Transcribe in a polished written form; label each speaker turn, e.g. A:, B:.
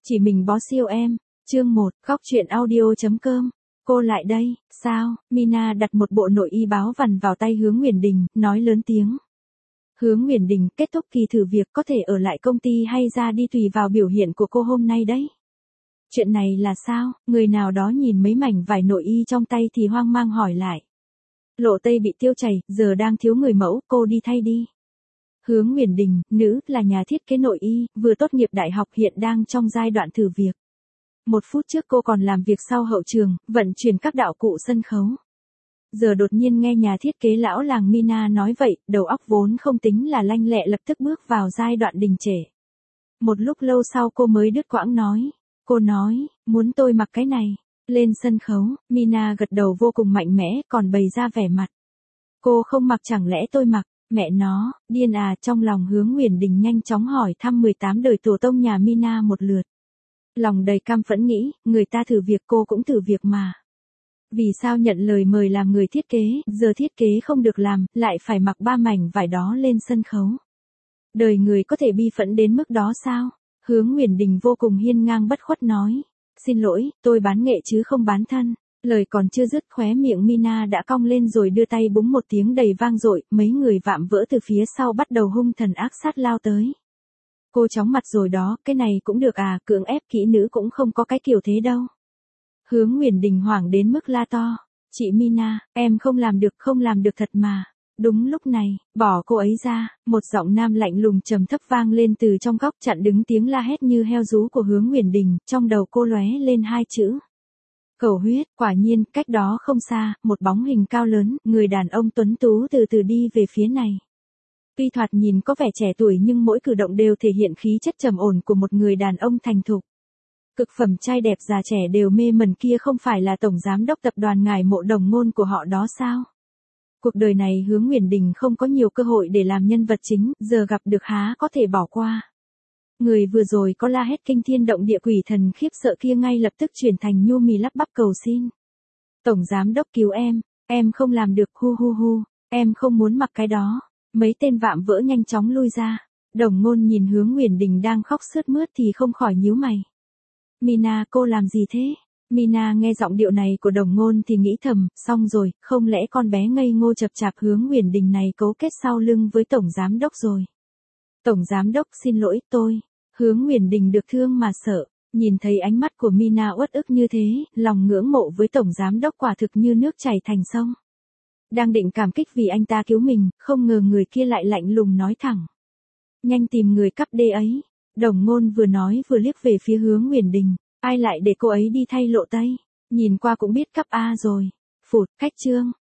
A: Chỉ mình bó siêu em. Chương 1, khóc chuyện audio.com. Cô lại đây, sao? Mina đặt một bộ nội y báo vằn vào tay Hứa Nguyễn Đình, nói lớn tiếng. Hứa Nguyễn Đình, kết thúc kỳ thử việc có thể ở lại công ty hay ra đi tùy vào biểu hiện của cô hôm nay đấy. Chuyện này là sao? Người nào đó nhìn mấy mảnh vải nội y trong tay thì hoang mang hỏi lại. Lộ tây bị tiêu chảy, giờ đang thiếu người mẫu, cô đi thay đi. Hứa Nguyễn Đình, nữ, là nhà thiết kế nội y, vừa tốt nghiệp đại học hiện đang trong giai đoạn thử việc. 1 phút trước cô còn làm việc sau hậu trường, vận chuyển các đạo cụ sân khấu. Giờ đột nhiên nghe nhà thiết kế lão làng Mina nói vậy, đầu óc vốn không tính là lanh lẹ lập tức bước vào giai đoạn đình trệ. Một lúc lâu sau cô mới đứt quãng nói. Cô nói, muốn tôi mặc cái này. Lên sân khấu, Mina gật đầu vô cùng mạnh mẽ, còn bày ra vẻ mặt. Cô không mặc chẳng lẽ tôi mặc? Mẹ nó, điên à, trong lòng Hứa Nguyễn Đình nhanh chóng hỏi thăm 18 đời tổ tông nhà Mina một lượt. Lòng đầy căm phẫn nghĩ, người ta thử việc cô cũng thử việc mà. Vì sao nhận lời mời làm người thiết kế, giờ thiết kế không được làm, lại phải mặc 3 mảnh vải đó lên sân khấu. Đời người có thể bi phẫn đến mức đó sao? Hứa Nguyễn Đình vô cùng hiên ngang bất khuất nói. Xin lỗi, tôi bán nghệ chứ không bán thân. Lời còn chưa dứt khóe miệng Mina đã cong lên rồi đưa tay búng một tiếng đầy vang dội, mấy người vạm vỡ từ phía sau bắt đầu hung thần ác sát lao tới. Cô chóng mặt rồi đó, cái này cũng được à, cưỡng ép kỹ nữ cũng không có cái kiểu thế đâu. Hứa Nguyễn Đình hoảng đến mức la to. Chị Mina, em không làm được thật mà. Đúng lúc này, bỏ cô ấy ra, một giọng nam lạnh lùng trầm thấp vang lên từ trong góc chặn đứng tiếng la hét như heo rú của Hứa Nguyễn Đình, trong đầu cô lóe lên 2 chữ. Cầu huyết. Quả nhiên, cách đó không xa, một bóng hình cao lớn, người đàn ông tuấn tú từ từ đi về phía này. Tuy thoạt nhìn có vẻ trẻ tuổi nhưng mỗi cử động đều thể hiện khí chất trầm ổn của một người đàn ông thành thục. Cực phẩm trai đẹp già trẻ đều mê mẩn kia không phải là tổng giám đốc tập đoàn Ngải Mộ Đồng Ngôn của họ đó sao? Cuộc đời này Hứa Nguyễn Đình không có nhiều cơ hội để làm nhân vật chính, giờ gặp được há có thể bỏ qua. Người vừa rồi có la hét kinh thiên động địa quỷ thần khiếp sợ kia ngay lập tức chuyển thành nhu mì lắp bắp cầu xin. Tổng giám đốc cứu em không làm được, hu, em không muốn mặc cái đó. Mấy tên vạm vỡ nhanh chóng lui ra. Đồng Ngôn nhìn Hứa Nguyễn Đình đang khóc sướt mướt thì không khỏi nhíu mày. Mina, cô làm gì thế? Mina nghe giọng điệu này của Đồng Ngôn thì nghĩ thầm, xong rồi, không lẽ con bé ngây ngô chập chạp Hứa Nguyễn Đình này cấu kết sau lưng với tổng giám đốc rồi. Tổng giám đốc xin lỗi tôi. Hứa Nguyễn Đình được thương mà sợ, nhìn thấy ánh mắt của Mina uất ức như thế, lòng ngưỡng mộ với tổng giám đốc quả thực như nước chảy thành sông. Đang định cảm kích vì anh ta cứu mình, không ngờ người kia lại lạnh lùng nói thẳng. Nhanh tìm người cắp đê ấy. Đồng Ngôn vừa nói vừa liếc về phía Hứa Nguyễn Đình. Ai lại để cô ấy đi thay Lộ Tây? Nhìn qua cũng biết cắp A rồi. Phụt, cách chương.